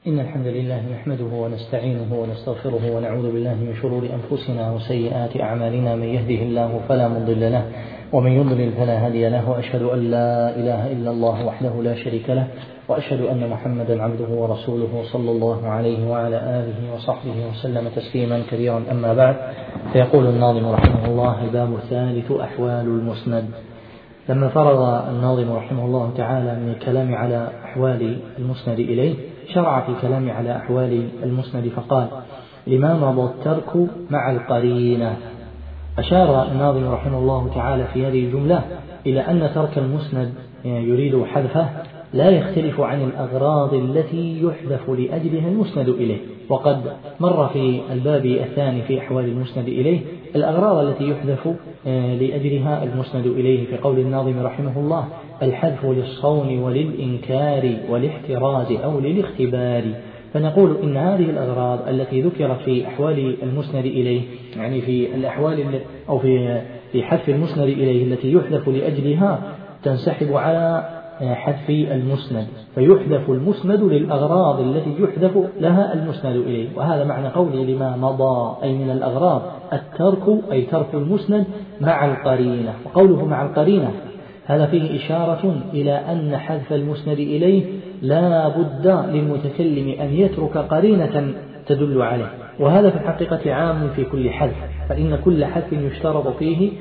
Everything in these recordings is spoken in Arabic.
إن الحمد لله نحمده ونستعينه ونستغفره ونعوذ بالله من شرور أنفسنا وسيئات أعمالنا. من يهده الله فلا مضل له ومن يضلل فلا هادي له، وأشهد أن لا إله إلا الله وحده لا شريك له، وأشهد أن محمدا عبده ورسوله صلى الله عليه وعلى آله وصحبه وسلم تسليما كثيرا. أما بعد، فيقول الناظم رحمه الله: الباب الثالث: أحوال المسند. لما فرغ الناظم رحمه الله تعالى من الكلام على أحوال المسند إليه، شرع في الكلام على أحوال المسند فقال: لما مضى الترك مع القرينة. أشار الناظم رحمه الله تعالى في هذه الجملة إلى أن ترك المسند يريد حذفه لا يختلف عن الأغراض التي يحذف لأجلها المسند إليه. وقد مر في الباب الثاني في أحوال المسند إليه الأغراض التي يحذف لأجلها المسند إليه، في قول الناظم رحمه الله: الحذف للصون وللإنكار والاحتراز أو للاختبار. فنقول إن هذه الأغراض التي ذكرت في أحوال المسند إليه، يعني في الأحوال أو في حذف المسند إليه التي يحذف لأجلها، تنسحب على حذف المسند، فيحذف المسند للأغراض التي يحذف لها المسند إليه. وهذا معنى قولي لما مضى، أي من الأغراض الترك، أي ترك المسند مع القرينة. وقوله مع القرينة هذا فيه إشارة إلى أن حذف المسند إليه لا بد للمتكلم أن يترك قرينة تدل عليه، وهذا في الحقيقة عام في كل حذف، فإن كل حذف يشترط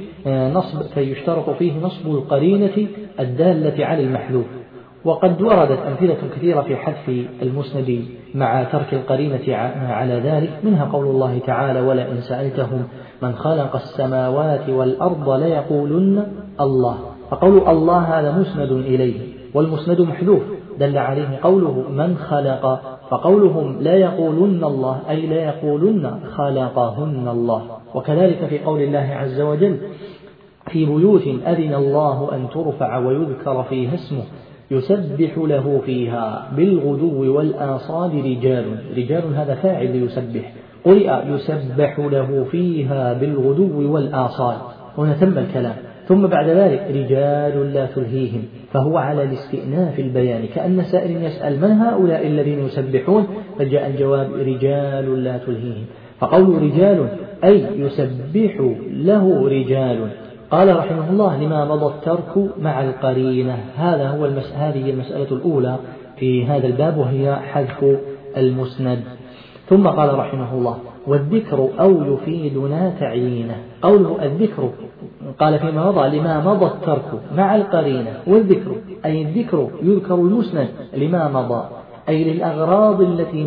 فيه نصب القرينة الدالة على المحذوف. وقد وردت أمثلة كثيرة في حذف المسند مع ترك القرينة على ذلك، منها قول الله تعالى: ولئن سألتهم من خلق السماوات والأرض ليقولن الله. فقول الله هذا مسند إليه، والمسند محذوف دل عليه قوله من خلق، فقولهم لا يقولن الله أي لا يقولن خلقهن الله. وكذلك في قول الله عز وجل: في بيوت أذن الله أن ترفع ويذكر فيها اسمه يسبح له فيها بالغدو والآصال رجال هذا فاعل يسبح، قرئ يسبح له فيها بالغدو والآصال. هنا تم الكلام، ثم بعد ذلك رجال لا تلهيهم، فهو على الاستئناف البيان، كأن سائل يسأل من هؤلاء الذين يسبحون، فجاء الجواب رجال لا تلهيهم. فقول رجال أي يسبح له رجال. قال رحمه الله: لما مضى الترك مع القرينة. هذه المسألة الأولى في هذا الباب، وهي حذف المسند. ثم قال رحمه الله: والذكر أو يفيدنا تعيينه. قوله الذكر قال فيما مضى لما مضى الترك مع القرينة، والذكر أي الذكر يذكر المسند لما مضى، أي للأغراض التي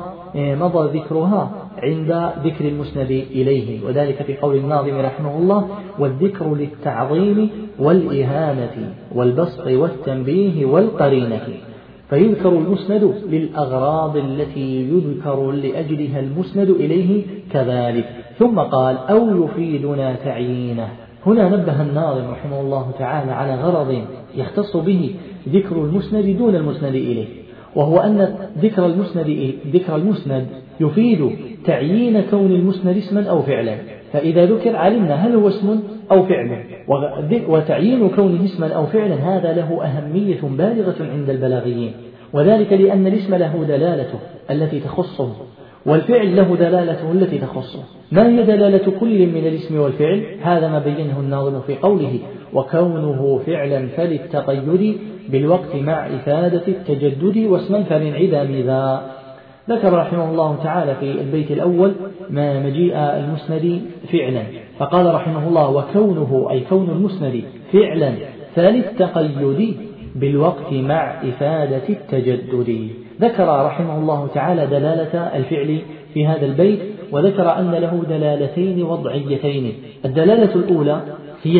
مضى ذكرها عند ذكر المسند إليه. وذلك في قول الناظم رحمه الله: والذكر للتعظيم والإهانة والبسط والتنبيه والقرينة. فيذكر المسند للأغراض التي يذكر لأجلها المسند إليه كذلك. ثم قال: أو يفيدنا تعيينه. هنا نبه الناظم رحمه الله تعالى على غرض يختص به ذكر المسند دون المسند إليه، وهو أن ذكر المسند يفيد تعيين كون المسند اسما أو فعلا، فإذا ذكر علمنا هل هو اسم أو فعل، وتعيين كونه اسما أو فعلا هذا له أهمية بالغة عند البلاغيين، وذلك لأن الاسم له دلالته التي تخصه، والفعل له دلالته التي تخصه. ما هي دلالة كل من الاسم والفعل؟ هذا ما بينه الناظم في قوله: وكونه فعلا فللتقيد بالوقت مع إفادة التجدد واسما فلانعدام ذا. ذكر رحمه الله تعالى في البيت الأول ما مجيء المسند فعلا، فقال رحمه الله: وكونه أي كون المسند فعلا فللتقيد بالوقت مع إفادة التجدد. ذكر رحمه الله تعالى دلالة الفعل في هذا البيت، وذكر أن له دلالتين وضعيتين. الدلالة الأولى هي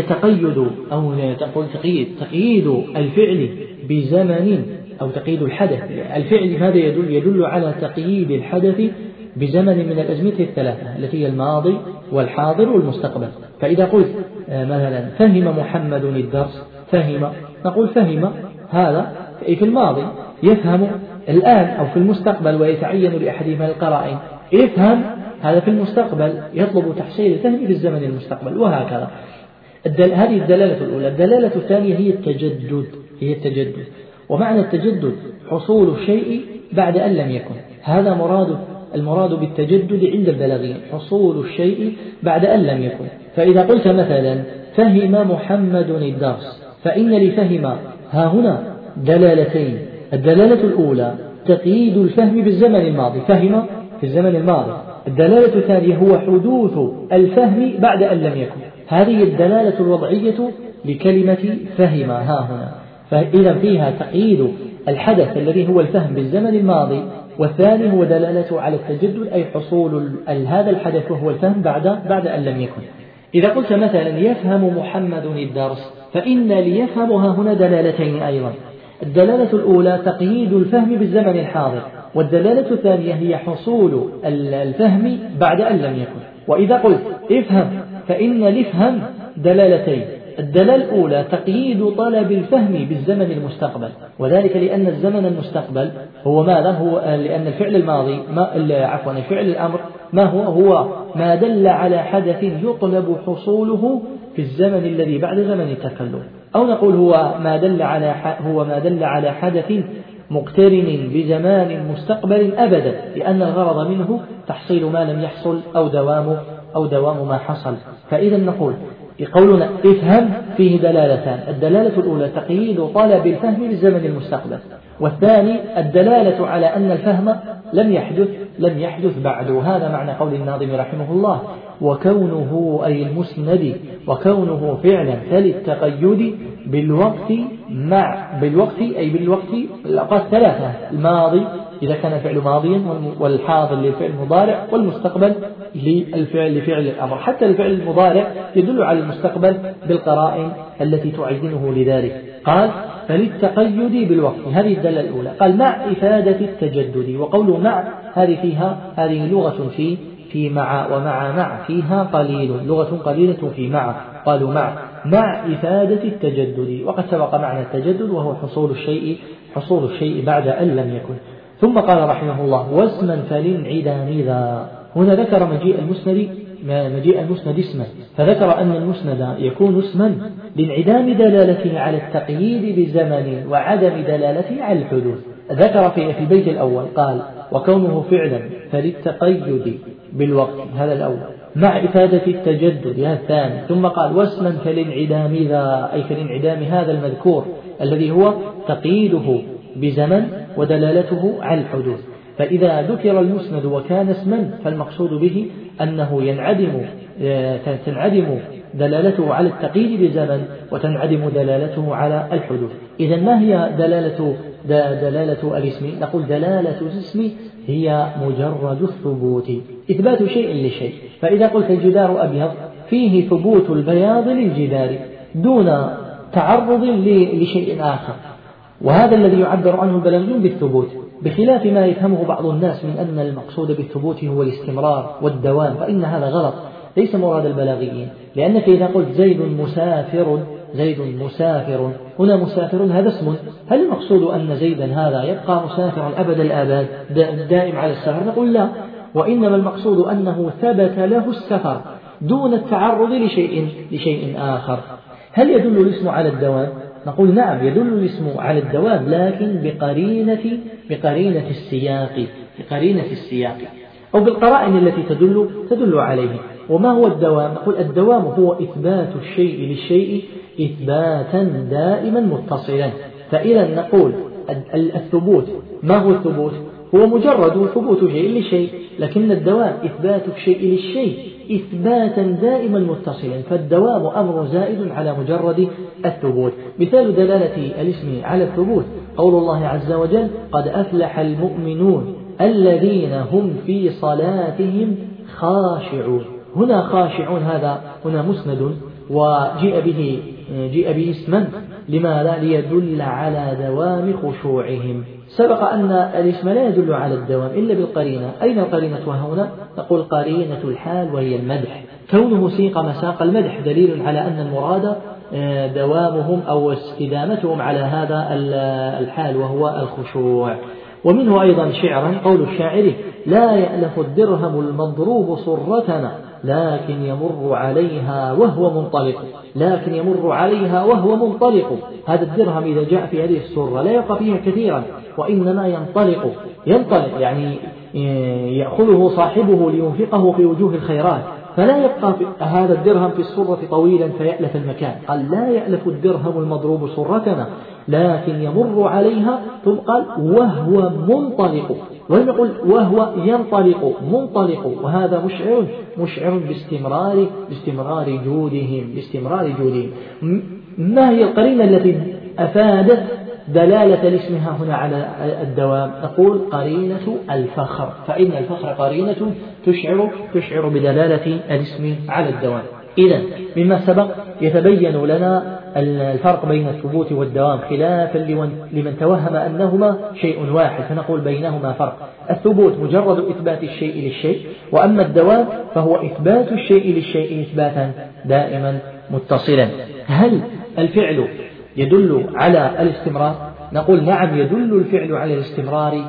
تقييد الفعل بزمن أو تقييد الحدث. الفعل هذا يدل على تقييد الحدث بزمن من الأزمنة الثلاثة التي هي الماضي والحاضر والمستقبل. فإذا قلت مثلا فهم محمد الدرس، نقول فهم هذا في الماضي، يفهم الآن أو في المستقبل ويتعين لأحدهما القرائن. يفهم هذا في المستقبل، يطلب تحصيل الفهم في الزمن المستقبل، وهكذا. هذه الدلالة الأولى. الدلالة الثانية هي التجدد. ومعنى التجدد حصول الشيء بعد أن لم يكن، هذا المراد بالتجدد عند البلاغيين حصول الشيء بعد أن لم يكن. فإذا قلت مثلا فهم محمد الدرس، فإن لفهم ها هنا دلالتين. الدلالة الأولى تقييد الفهم بالزمن الماضي، فهم في الزمن الماضي. الدلالة الثانية هو حدوث الفهم بعد أن لم يكن. هذه الدلالة الوضعية لكلمة فهم ها هنا، فإذا فيها تقييد الحدث الذي هو الفهم بالزمن الماضي، والثاني هو دلالته على التجدد أي حصول هذا الحدث وهو الفهم بعد أن لم يكن. إذا قلت مثلا يفهم محمد الدرس، فإن ليفهم ها هنا دلالتين أيضا. الدلالة الأولى تقييد الفهم بالزمن الحاضر، والدلالة الثانية هي حصول الفهم بعد أن لم يكن. وإذا قلت افهم، فإن لفهم دلالتين. الدلالة الأولى تقييد طلب الفهم بالزمن المستقبل، وذلك لأن الزمن المستقبل هو ماذا؟ هو لأن الفعل الماضي الفعل الأمر هو ما دل على حدث يطلب حصوله في الزمن الذي بعد زمن التكلم، أو نقول هو ما دل على حدث مقترن بزمان مستقبل أبدا، لأن الغرض منه تحصيل ما لم يحصل أو دوام ما حصل. فإذا نقول قولنا افهم فيه دلالتان، الدلالة الأولى تقييد طلب الفهم بالزمن المستقبل، والثاني الدلالة على أن الفهم لم يحدث بعد. هذا معنى قول الناظم رحمه الله: وكونه أي المسند وكونه فعلا فللتقيد بالوقت أي بالوقت الأوقات ثلاثة: الماضي إذا كان الفعل ماضيا، والحاضر للفعل المضارع، والمستقبل لفعل الأمر. حتى الفعل المضارع يدل على المستقبل بالقرائن التي تعينه لذلك. قال فللتقيد بالوقت، هذه الدلالة الأولى. قال مع إفادة التجدد، وقوله مع هذه لغة في مع، ومع فيها قليل، لغة قليلة في مع، قالوا مع إفادة التجدد. وقد سبق معنى التجدد وهو حصول الشيء بعد أن لم يكن. ثم قال رحمه الله: واسما فللانعدام ذا. هنا ذكر مجيء المسند اسما، فذكر أن المسند يكون اسما لانعدام دلالته على التقييد بزمن وعدم دلالته على الحدوث. ذكر في البيت الأول قال: وكونه فعلا فللتقيد بالوقت، هذا الأول، مع إفادة التجدد، هذا الثاني. ثم قال: واسما فلانعدام ذا، أي فلانعدام هذا المذكور الذي هو تقييده بزمن ودلالته على الحدوث. فإذا ذكر المسند وكان اسما فالمقصود به أنه تنعدم دلالته على التقييد بزمن وتنعدم دلالته على الحدوث. إذا ما هي دلالة الاسم؟ نقول دلالة الاسم هي مجرد الثبوت، إثبات شيء لشيء. فإذا قلت الجدار أبيض فيه ثبوت البياض للجدار دون تعرض لشيء آخر، وهذا الذي يعبر عنه البلاغيون بالثبوت، بخلاف ما يفهمه بعض الناس من أن المقصود بالثبوت هو الاستمرار والدوام، فإن هذا غلط، ليس مراد البلاغيين. لأنك إذا قلت زيد مسافر، هنا مسافر هذا اسم، هل المقصود أن زيدا هذا يبقى مسافرا أبد الآباد دائم على السفر؟ نقول لا، وإنما المقصود أنه ثبت له السفر دون التعرض لشيء آخر. هل يدل الاسم على الدوام؟ نقول نعم، يدل الاسم على الدوام، لكن بقرينة السياق أو بالقرائن التي تدل عليه. وما هو الدوام؟ نقول الدوام هو إثبات الشيء للشيء إثباتا دائما متصلا. فإذا نقول الثبوت، ما هو الثبوت؟ هو مجرد ثبوت شيء للشيء، لكن الدوام إثبات الشيء للشيء إثباتا دائما متصلا، فالدوام أمر زائد على مجرد الثبوت. مثال دلالة الاسم على الثبوت قول الله عز وجل: قد أفلح المؤمنون الذين هم في صلاتهم خاشعون. هنا خاشعون هنا مسند، وجيء به اسما، لماذا؟ ليدل على دوام خشوعهم. سبق أن الاسم لا يدل على الدوام إلا بالقرينة. أين القرينة هنا؟ نقول قرينة الحال، وهي المدح. كونه سيق مساق المدح دليل على أن المراد دوامهم أو استدامتهم على هذا الحال وهو الخشوع. ومنه أيضا شعرا قول الشاعر: لا يألف الدرهم المضروب صرتنا لكن يمر عليها وهو منطلق. هذا الدرهم إذا جاء في هذه السرة لا يبقى فيها كثيرا، وإنما ينطلق، يعني يأخذه صاحبه لينفقه في وجوه الخيرات، فلا يبقى هذا الدرهم في السرة طويلا فيألف المكان. قال لا يألف الدرهم المضروب سرتنا، لكن يمر عليها. ثم قال وهو منطلق، ولم يقل وهو ينطلق، منطلق، وهذا مشعر باستمرار جودهم. ما هي القرينة التي أفادت دلالة الاسم هنا على الدوام؟ نقول قرينة الفخر، فإن الفخر قرينة تشعر بدلالة الاسم على الدوام. إذن مما سبق يتبين لنا الفرق بين الثبوت والدوام، خلافا لمن توهم أنهما شيء واحد، فنقول بينهما فرق. الثبوت مجرد إثبات الشيء للشيء، وأما الدوام فهو إثبات الشيء للشيء إثباتا دائما متصلا. هل الفعل يدل على الاستمرار؟ نقول نعم، يدل الفعل على الاستمرار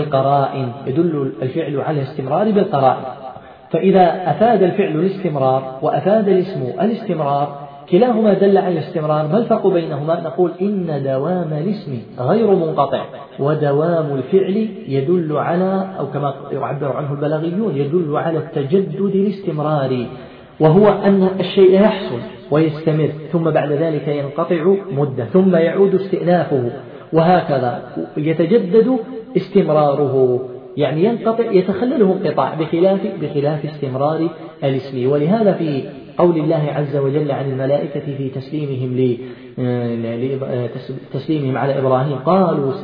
بالقرائن، فإذا أفاد الفعل الاستمرار وأفاد الاسم الاستمرار كلاهما دل على الاستمرار. ما الفرق بينهما؟ نقول إن دوام الاسم غير منقطع، ودوام الفعل يدل على، أو كما يعبر عنه البلاغيون، يدل على التجدد الاستمراري، وهو أن الشيء يحصل ويستمر، ثم بعد ذلك ينقطع مدة، ثم يعود استئنافه، وهكذا يتجدد استمراره، يعني ينقطع، يتخلله انقطاع، بخلاف استمرار الاسم. ولهذا في قول الله عز وجل عن الملائكة في تسليمهم على إبراهيم قالوا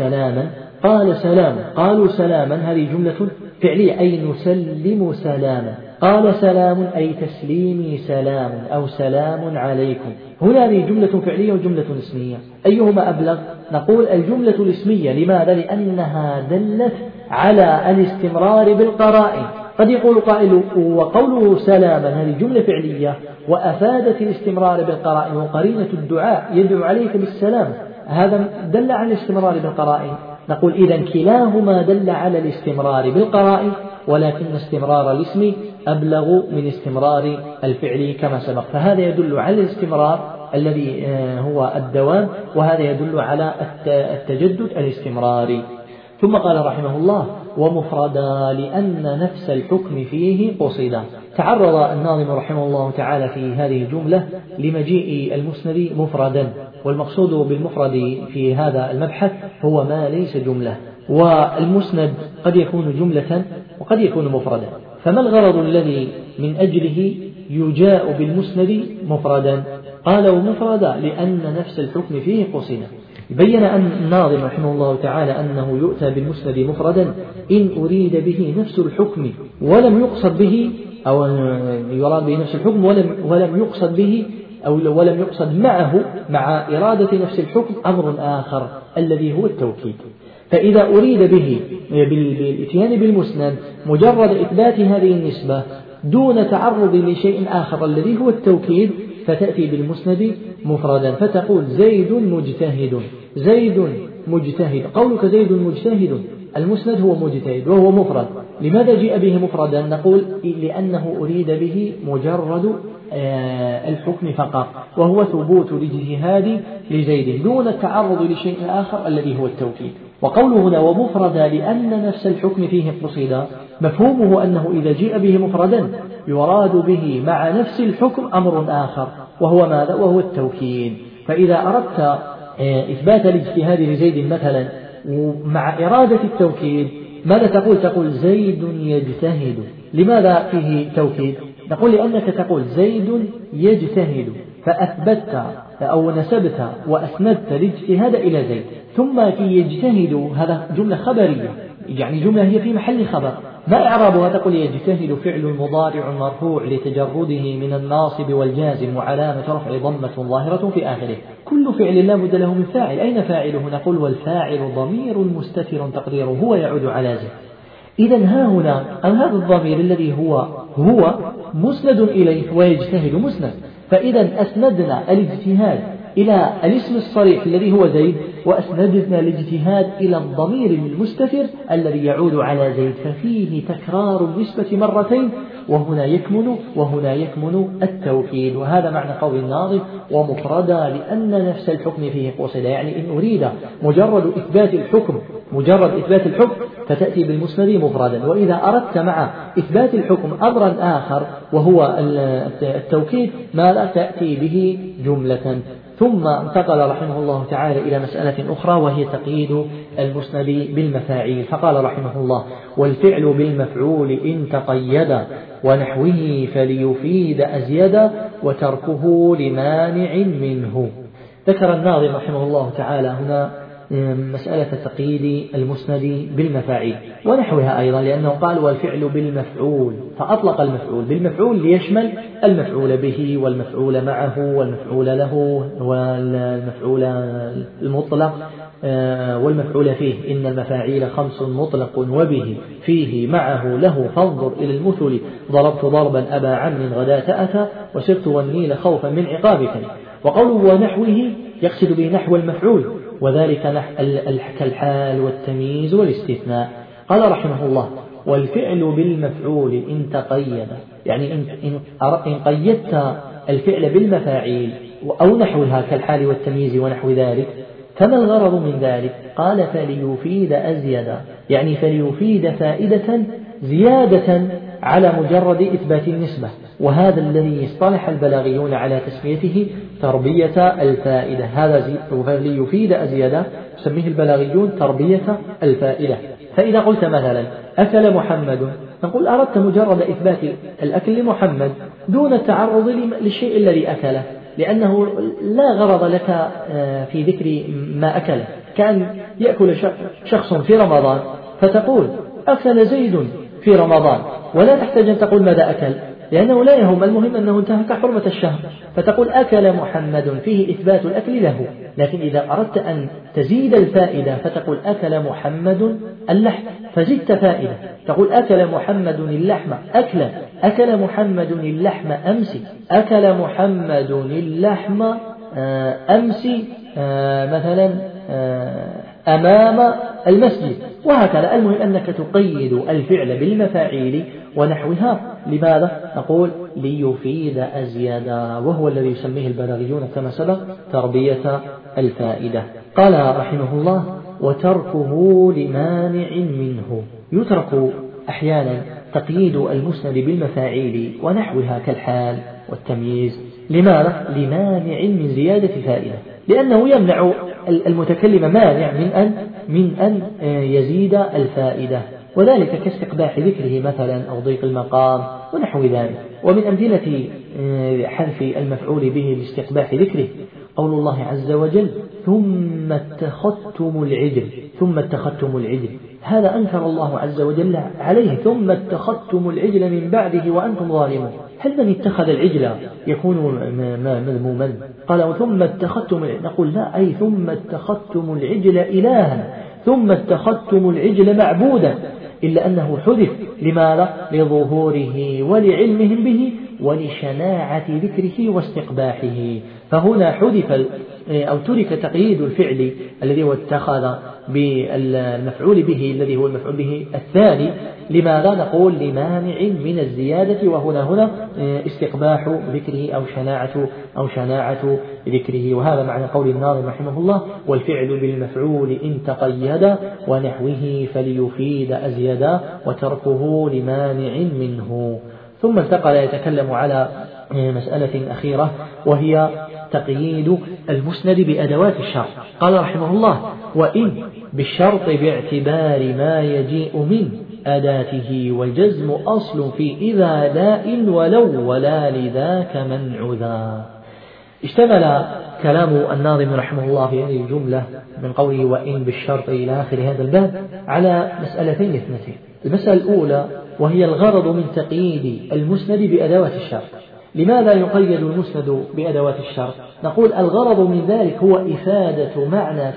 سلاما، هذه جملة فعلية أي نسلم سلاما، قال سلام أي تسليمي سلام أو سلام عليكم. هنا هذه جملة فعلية وجملة اسمية، أيهما أبلغ؟ نقول الجملة الاسمية. لماذا؟ لأنها دلت على الاستمرار بالقرائن. قد يقول قائل وقوله سلاما هذه جملة فعلية وأفادت الاستمرار بالقرائن، وقرينة الدعاء يدعو عليك بالسلام، هذا دل على الاستمرار بالقرائن. نقول إذن كلاهما دل على الاستمرار بالقرائن، ولكن استمرار الاسم أبلغ من استمرار الفعل كما سبق، فهذا يدل على الاستمرار الذي هو الدوام، وهذا يدل على التجدد الاستمراري. ثم قال رحمه الله ومفردا لأن نفس الحكم فيه قصدا. تعرض الناظم رحمه الله تعالى في هذه الجملة لمجيء المسند مفردا، والمقصود بالمفرد في هذا المبحث هو ما ليس جملة، والمسند قد يكون جملة وقد يكون مفردا. فما الغرض الذي من أجله يجاء بالمسند مفردا؟ قال ومفردا لأن نفس الحكم فيه قصدا. بين أن الناظم رحمه الله تعالى أنه يؤتى بالمسند مفردا إن أريد به نفس الحكم ولم يقصد به، أو يراد به نفس الحكم ولم يقصد به، أو ولم يقصد معه مع إرادة نفس الحكم أمر آخر الذي هو التوكيد. فإذا أريد به بالإتيان بالمسند مجرد إثبات هذه النسبة دون تعرض لشيء آخر الذي هو التوكيد، فتأتي بالمسند مفردا، فتقول زيد مجتهد. قولك زيد مجتهد، المسند هو مجتهد وهو مفرد. لماذا جاء به مفردا؟ نقول لأنه أريد به مجرد الحكم فقط، وهو ثبوت الاجتهاد لزيد دون التعرض لشيء آخر الذي هو التوكيد. وقوله هنا ومفردا لأن نفس الحكم فيه قصدا، مفهومه أنه إذا جاء به مفردا يراد به مع نفس الحكم أمر آخر، وهو ماذا؟ وهو التوكيد. فإذا أردت إثبات الاجتهاد لزيد مثلا ومع إرادة التوكيد ماذا تقول؟ تقول زيد يجتهد. لماذا فيه توكيد؟ نقول لأنك تقول زيد يجتهد، فأثبتت أو نسبت وأسندت الاجتهاد إلى زيد. ثم في يجتهد هذا جملة خبرية، يعني جملة هي في محل خبر، ما إعرابها؟ تقول يجتهد فعل مضارع مرفوع لتجرده من الناصب والجازم، وعلامة رفع ضمة ظاهرة في آخره. كل فعل لا بد له من فاعل، أين فاعله؟ نقول والفاعل ضمير مستتر تقديره هو يعود على زيد. إذن ها هنا هذا الضمير الذي هو مسند إليه ويجتهد مسند، فإذا أسندنا الاجتهاد إلى الاسم الصريح الذي هو زيد، وأسندنا الاجتهاد إلى الضمير المستتر الذي يعود على زيد، ففيه تكرار النسبة مرتين وهنا يكمن التوكيد. وهذا معنى قول الناظم ومفردا لأن نفس الحكم فيه قصد، يعني إن أريد مجرد إثبات الحكم فتأتي بالمسند مفردا، وإذا أردت مع إثبات الحكم أمرا آخر وهو التوكيد ما لا تأتي به جملة. ثم انتقل رحمه الله تعالى إلى مسألة أخرى وهي تقييد المسند بالمفاعيل، فقال رحمه الله والفعل بالمفعول إن تقيد ونحوه فليفيد أزيد وتركه لمانع منه. ذكر الناظم رحمه الله تعالى هنا مسألة تقييد المسند بالمفاعيل ونحوها أيضا، لأنه قال والفعل بالمفعول، فأطلق المفعول بالمفعول ليشمل المفعول به والمفعول معه والمفعول له والمفعول المطلق والمفعول فيه. إن المفاعيل 5 مطلق وبه فيه معه له، فانظر إلى المثل ضربت ضربا أبا عم غداة أتى وسرت والنيل خوفا من عقابك. وقوله ونحوه يقصد به نحو المفعول، وذلك كالحال والتمييز والاستثناء. قال رحمه الله والفعل بالمفعول إن تقيد، يعني إن قيدت الفعل بالمفاعيل أو نحوها كالحال والتمييز ونحو ذلك، فما الغرض من ذلك؟ قال فليفيد أزيد، يعني فليفيد فائدة زيادة على مجرد إثبات النسبة، وهذا الذي اصطلح البلاغيون على تسميته تربية الفائدة. هذا فليفيد أزيد يسميه البلاغيون تربية الفائدة. فإذا قلت مثلا أكل محمد، نقول أردت مجرد إثبات الأكل لمحمد دون التعرض للشيء الذي أكله، لأنه لا غرض لك في ذكر ما أكله. كان يأكل شخص في رمضان فتقول أكل زيد في رمضان، ولا تحتاج أن تقول ماذا أكل، لأنه لا يهم، المهم أنه انتهك حرمة الشهر، فتقول أكل محمد فيه إثبات الأكل له. لكن إذا أردت أن تزيد الفائدة فتقول أكل محمد اللحم، فزدت فائدة، تقول أكل محمد اللحم أكلا، أكل محمد اللحم أمس، أكل محمد اللحم أمس مثلا أمام المسجد، وهكذا. المهم أنك تقيد الفعل بالمفاعيل ونحوها. لماذا؟ نقول ليفيد أزيادا، وهو الذي يسميه البلاغيون كما سبق تربية الفائدة. قال رحمه الله وتركه لمانع منه. يترك أحيانا تقييد المسند بالمفاعيل ونحوها كالحال والتمييز. لماذا؟ لمانع من زيادة فائدة، لأنه يمنع المتكلم مانع من أن يزيد الفائدة، وذلك كاستقباح ذكره مثلا أو ضيق المقام ونحو ذلك. ومن أمثلة حذف المفعول به لاستقباح ذكره قول الله عز وجل ثم اتخذتم العجل، هذا أنكر الله عز وجل عليه، ثم اتخذتم العجل من بعده وأنتم ظالمون. هل من اتخذ العجل يكون مذموما؟ قال ثم اتخذتم، نقول لا، أي ثم اتخذتم العجل إلها، ثم اتخذتم العجل معبودا، إلا أنه حذف لماذا؟ لظهوره ولعلمهم به ولشناعة ذكره واستقباحه. فهنا حذف أو ترك تقييد الفعل الذي هو اتخذ بالمفعول به الذي هو المفعول به الثاني. لماذا؟ نقول لمانع من الزيادة، وهنا استقباح ذكره أو شناعة ذكره. وهذا معنى قول الناظم رحمه الله والفعل بالمفعول إن تقيد ونحوه فليفيد أزيدا وتركه لمانع منه. ثم انتقل يتكلم على مسألة أخيرة وهي تقييد المسند بأدوات الشرط. قال رحمه الله وإن بالشرط باعتبار ما يجيء من أداته، والجزم أصل في إذا لا إن ولو ولا لذاك منع ذا. اشتمل كلام الناظم رحمه الله في هذه الجملة من قوله وإن بالشرط إلى آخر هذا الباب على مسألتين اثنتين. المسألة الأولى وهي الغرض من تقييد المسند بأدوات الشرط. لماذا يقيد المسند بأدوات الشرط؟ نقول الغرض من ذلك هو إفادة معنى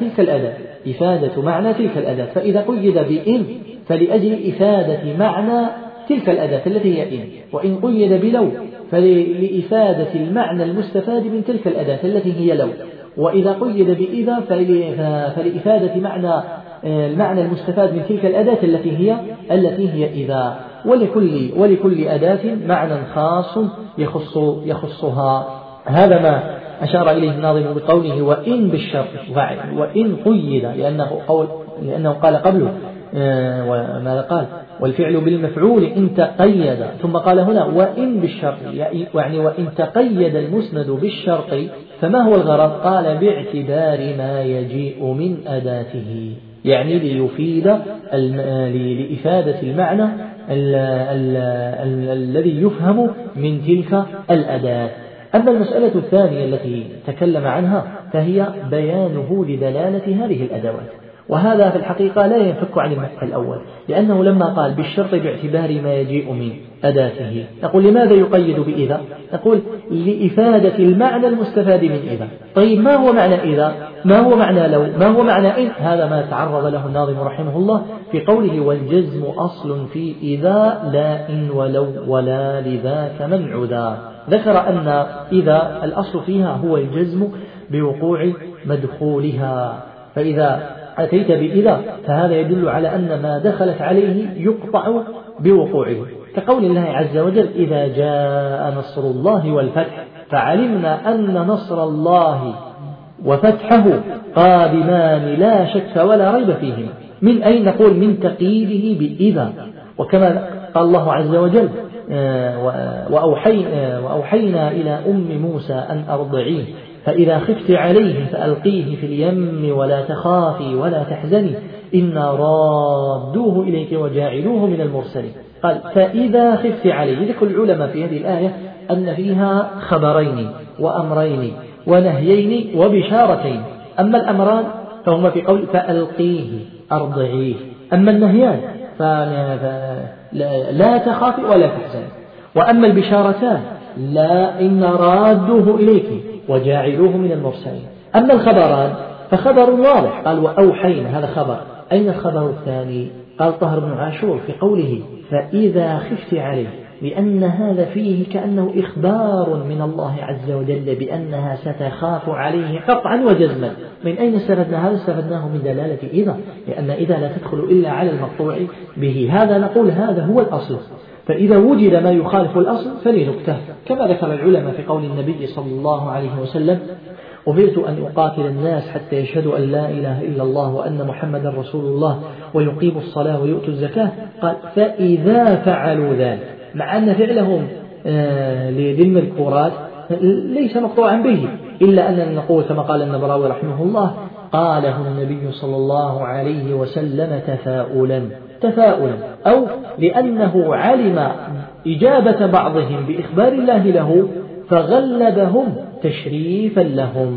تلك الأداة، فإذا قيد بإن فلأجل إفادة معنى تلك الأداة التي هي إن، وإن قيد بلو فلإفادة المعنى المستفاد من تلك الأداة التي هي لو، وإذا قيد بإذا فلإفادة المعنى المستفاد من تلك الأداة التي هي إذا. ولكل أداة معنى خاص يخصها. هذا ما أشار إليه الناظم بقوله وإن بالشرط وإن قيد، لأنه قال قبله وماذا قال والفعل بالمفعول إن تقيد، ثم قال هنا وإن بالشرط، يعني وإن تقيد المسند بالشرط فما هو الغرض؟ قال باعتبار ما يجيء من أداته، يعني لإفادة المعنى الذي يفهم من تلك الأداة. أما المسألة الثانية التي تكلم عنها فهي بيانه لدلالة هذه الأدوات، وهذا في الحقيقة لا ينفك عن المبحث الأول، لأنه لما قال بالشرط باعتبار ما يجيء من أداته، نقول لماذا يقيد بإذا؟ نقول لإفادة المعنى المستفاد من إذا. طيب ما هو معنى إذا؟ ما هو معنى لو؟ ما هو معنى إن؟ هذا ما تعرض له الناظم رحمه الله في قوله والجزم أصل في إذا لا إن ولو ولا لذاك منع ذا. ذكر أن إذا الأصل فيها هو الجزم بوقوع مدخولها، فإذا أتيت بإذا فهذا يدل على أن ما دخلت عليه يقطع بوقوعه، كقول الله عز وجل إذا جاء نصر الله والفتح، فعلمنا أن نصر الله وفتحه قادمان لا شك ولا ريب فيهما. من أين؟ نقول من تقييده بإذا، وكما قال الله عز وجل وأوحينا إلى أم موسى أن أرضعيه فإذا خفت عليه فألقيه في اليم ولا تخافي ولا تحزني إنا رادوه إليك وجاعلوه من المرسلين. قال فإذا خفت عليه. ذكر العلماء في هذه الآية أن فيها خبرين وأمرين ونهيين وبشارتين. أما الأمران فهما في قول فألقيه أرضعيه، أما النهيان لا تخافي ولا تحزني، وأما البشارتان لا إن رادوه إليك وجاعلوه من المرسلين. أما الخبران فخبر واضح، قال وأوحينا، هذا خبر. أين الخبر الثاني؟ قال طاهر بن عاشور في قوله فإذا خفت عليه، لأن هذا فيه كأنه إخبار من الله عز وجل بأنها ستخاف عليه قطعا وجزما. من أين استفدنا هذا؟ استفدناه من دلالة إذا، لأن إذا لا تدخل إلا على المقطوع به. هذا نقول هذا هو الأصل، فإذا وجد ما يخالف الأصل فلنكته، كما ذكر العلماء في قول النبي صلى الله عليه وسلم أمرت أن أقاتل الناس حتى يشهدوا أن لا إله إلا الله وأن محمدا رسول الله ويقيموا الصلاة ويؤتوا الزكاة. قال فإذا فعلوا ذلك، مع أن فعلهم للمذكورات ليس مقطوعا به، إلا أننا نقول كما قال النبراوي رحمه الله قاله النبي صلى الله عليه وسلم تفاؤلا أو لأنه علم إجابة بعضهم بإخبار الله له فغلبهم تشريفا لهم.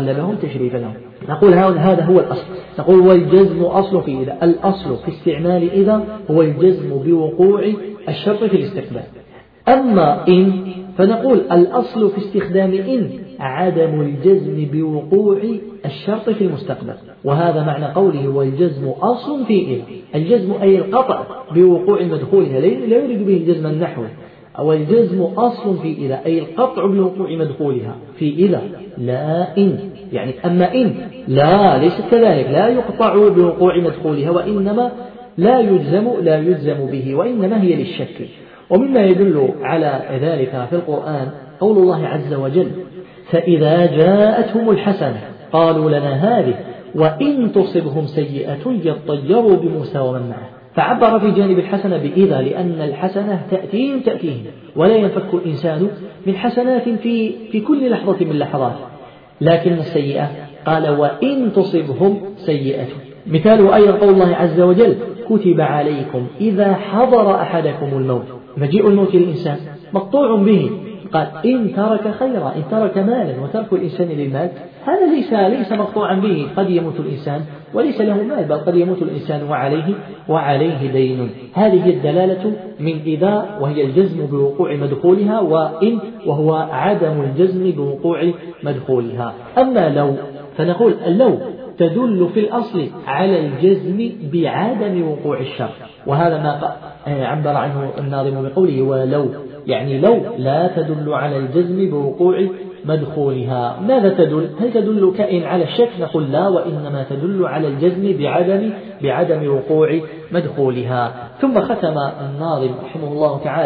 نقول هذا هو الأصل. نقول والجزم أصل في إذا، الأصل في استعمال إذا هو الجزم بوقوع الشرط في الاستقبال. أما إن فنقول الأصل في استخدام إن عدم الجزم بوقوع الشرط في المستقبل، وهذا معنى قوله والجزم أصل في إذا. الجزم أي القطع بوقوع مدخولها، لا يريد به الجزم النحوي. والجزم أصل في إذا أي القطع بوقوع مدخولها في إذا، لا إن. يعني أما إن لا ليست كذلك، لا يقطع بوقوع مدخولها، وإنما لا يجزم به، وإنما هي للشك. ومما يدل على ذلك في القرآن قول الله عز وجل فإذا جاءتهم الحسنة قالوا لنا هذه وإن تصبهم سيئة يطيروا بموسى ومن معه. فعبر في جانب الحسنة بإذا، لأن الحسنة تأتيهم ولا ينفك الإنسان من حسنات في كل لحظة من لحظات، لكن السيئة قال وإن تصبهم سيئة. مثاله أيضا قول الله عز وجل كتب عليكم إذا حضر أحدكم الموت. مجيء الموت للإنسان مقطوع به، قال إن ترك خيرا، إن ترك مالا، وترك الإنسان للمال هذا ليس مقطوعا به. قد يموت الإنسان وليس له مال، بل قد يموت الإنسان وعليه دين. هذه الدلالة من إذا، وهي الجزم بوقوع مدخولها، وإن وهو عدم الجزم بوقوع مدخولها. أما لو فنقول لو تدل في الأصل على الجزم بعدم وقوع الشرط، وهذا ما عبر عنه الناظم بقوله ولو، يعني لو لا تدل على الجزم بوقوع مدخولها. ماذا تدل؟ هل تدل كائن على الشك؟ نقول لا، وإنما تدل على الجزم بعدم وقوع مدخولها. ثم ختم الناظم رحمه الله تعالى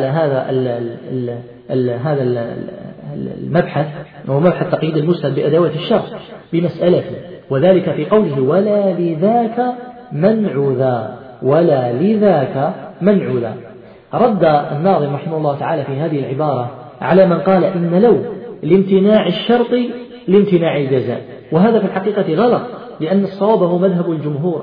هذا المبحث، وهو مبحث تقييد المسند بأدوات الشرط، بمسألة، وذلك في قوله ولا لذاك منع ذا، ولا لذاك منع ذا. رد الناظم رحمه الله تعالى في هذه العبارة على من قال إن لو لامتناع الشرط لامتناع الجزاء، وهذا في الحقيقة غلط، لأن الصواب هو مذهب الجمهور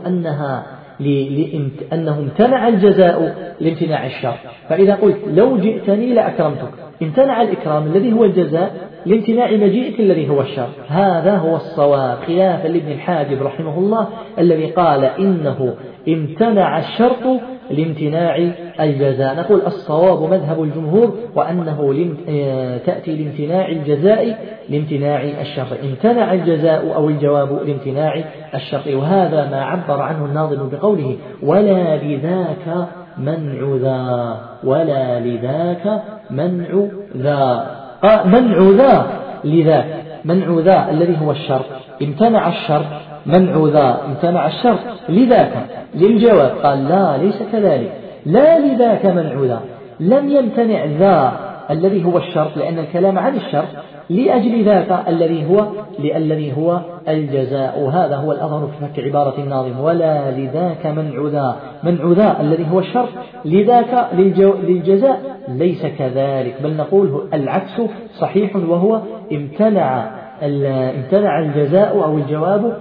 أنه امتنع الجزاء لامتناع الشرط. فإذا قلت لو جئتني لأكرمتك، امتنع الإكرام الذي هو الجزاء لامتناع مجيئك الذي هو الشرط. هذا هو الصواب، خلافا لابن الحاجب رحمه الله الذي قال إنه امتنع الشرط لامتناع الجزاء. نقول الصواب مذهب الجمهور، وأنه تأتي لامتناع الجزاء لامتناع الشرط، امتنع الجزاء أو الجواب لامتناع الشرط. وهذا ما عبر عنه الناظم بقوله ولا لذاك منع ذا، ولا لذاك منع ذا. منع ذا لذاك، منع ذا الذي هو الشرط، امتنع الشرط، منع ذا امتنع الشرط لذاك للجواب. قال لا، ليس كذلك، لا لذاك منع ذا، لم يمتنع ذا الذي هو الشرط، لأن الكلام عن الشرط، لأجل ذاك الذي هو الجزاء. وهذا هو الأظهر في فك عبارة الناظم، ولا لذاك منع ذا، منع ذا الذي هو الشرط لذاك للجزاء، ليس كذلك، بل نقول العكس صحيح، وهو امتنع الجزاء أو الجواب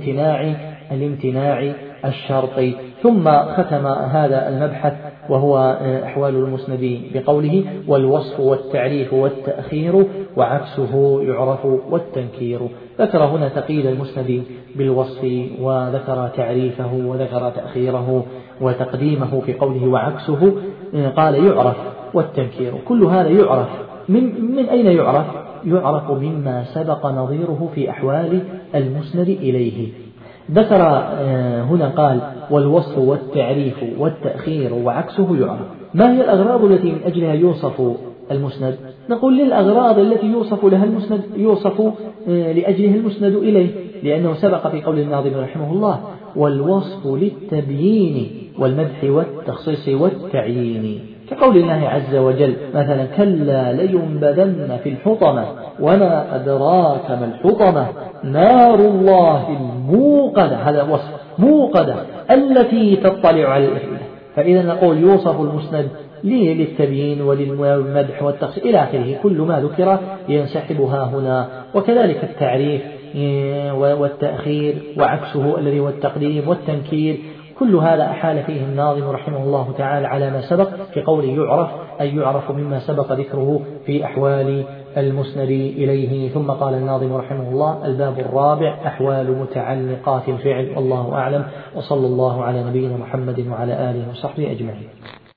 لامتناع الشرط. ثم ختم هذا المبحث وهو أحوال المسند بقوله والوصف والتعريف والتأخير وعكسه يعرف والتنكير. ذكر هنا تقييد المسند بالوصف، وذكر تعريفه، وذكر تأخيره وتقديمه في قوله وعكسه، قال يعرف والتنكير. كل هذا يعرف من أين يعرف؟ يعرف مما سبق نظيره في أحوال المسند إليه. ذكر هنا قال والوصف والتعريف والتأخير وعكسه يعرف. ما هي الأغراض التي من أجلها يوصف المسند؟ نقول للأغراض التي يوصف لها المسند، يوصف لأجله المسند إليه، لأنه سبق في قول الناظم رحمه الله والوصف للتبيين والمدح والتخصيص والتعيين، كقول الله عز وجل مثلا كلا لينبذن في الحطمة وما أدراك ما الحطمة نار الله الموقدة، هذا وصف موقدة التي تطلع على الأفئدة. فإذا نقول يوصف المسند للتبيين وللمدح والتخصيص إلى آخره، كل ما ذكر ينسحبها هنا. وكذلك التعريف والتأخير وعكسه الذي هو التقديم والتنكير، كل هذا أحال فيه الناظم رحمه الله تعالى على ما سبق في قوله يعرف، أي يعرف مما سبق ذكره في أحوال المسند إليه. ثم قال الناظم رحمه الله الباب الرابع أحوال متعلقات الفعل، والله أعلم، وصلى الله على نبينا محمد وعلى آله وصحبه أجمعين.